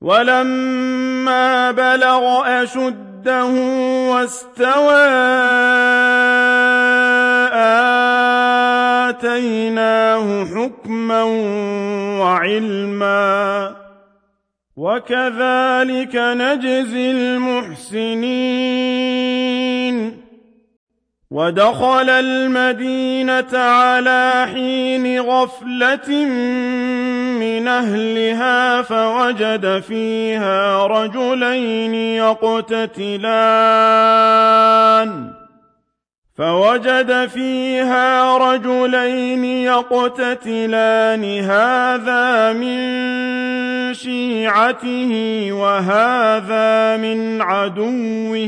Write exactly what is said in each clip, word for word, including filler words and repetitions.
ولما بلغ أشده واستوى آتيناه حكما وعلما وكذلك نجزي المحسنين. ودخل المدينة على حين غفلة من أهلها فوجد فيها رجلين يقتتلان فوجد فيها رجلين يقتتلان هذا من شيعته وهذا من عدوه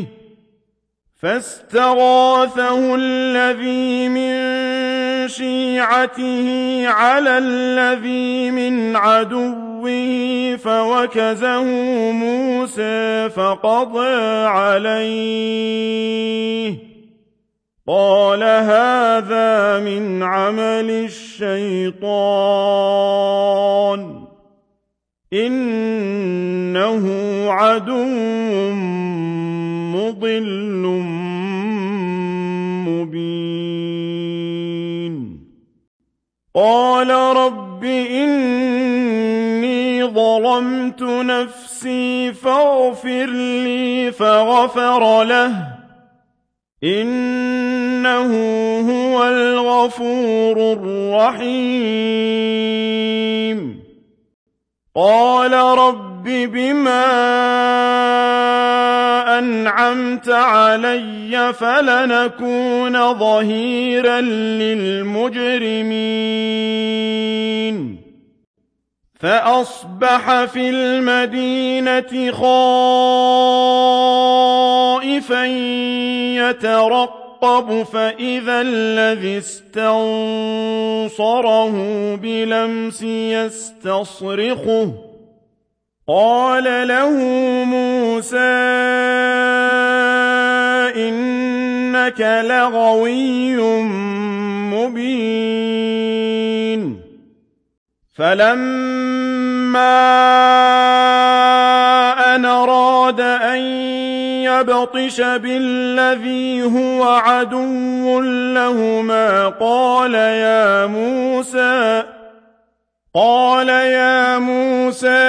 فاستغاثه الذي من شيعته على الذي من عدوه فوكزه موسى فقضى عليه قال هذا من عمل الشيطان إنه عدو مضل مبين. قال رب إني ظلمت نفسي فاغفر لي فغفر له إنه هو الغفور الرحيم. قال رب بما أنعمت علي فلنكون ظهيرا للمجرمين. فأصبح في المدينة خائفا يترقب فإذا الذي استنصره بلمس يستصرخه قال له موسى إنك لغوي مبين. فلما أن أراد أن يبطش بالذي هو عدو لهما قال يا موسى قال يا موسى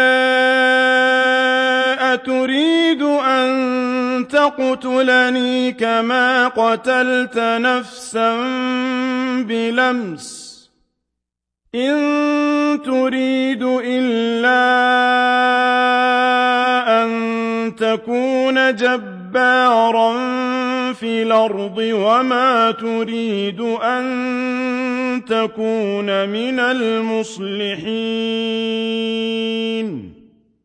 أتريد أن تقتلني كما قتلت نفسا بلمس إن تريد إلا أن تكون جبارا في الأرض وما تريد أن تكون من المصلحين.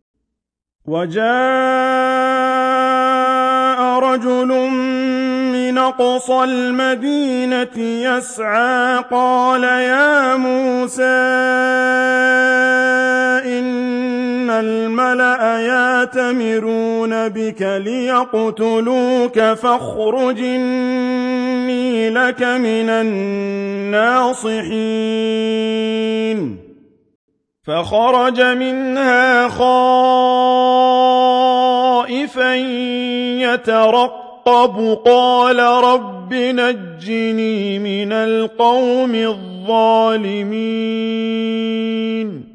وجاء رجل من أقصى المدينة يسعى قال يا موسى إن الملأ يأتمرون بك ليقتلوك فاخرج إني لك من الناصحين. فخرج منها خائفا يترقب قال رب نجني من القوم الظالمين.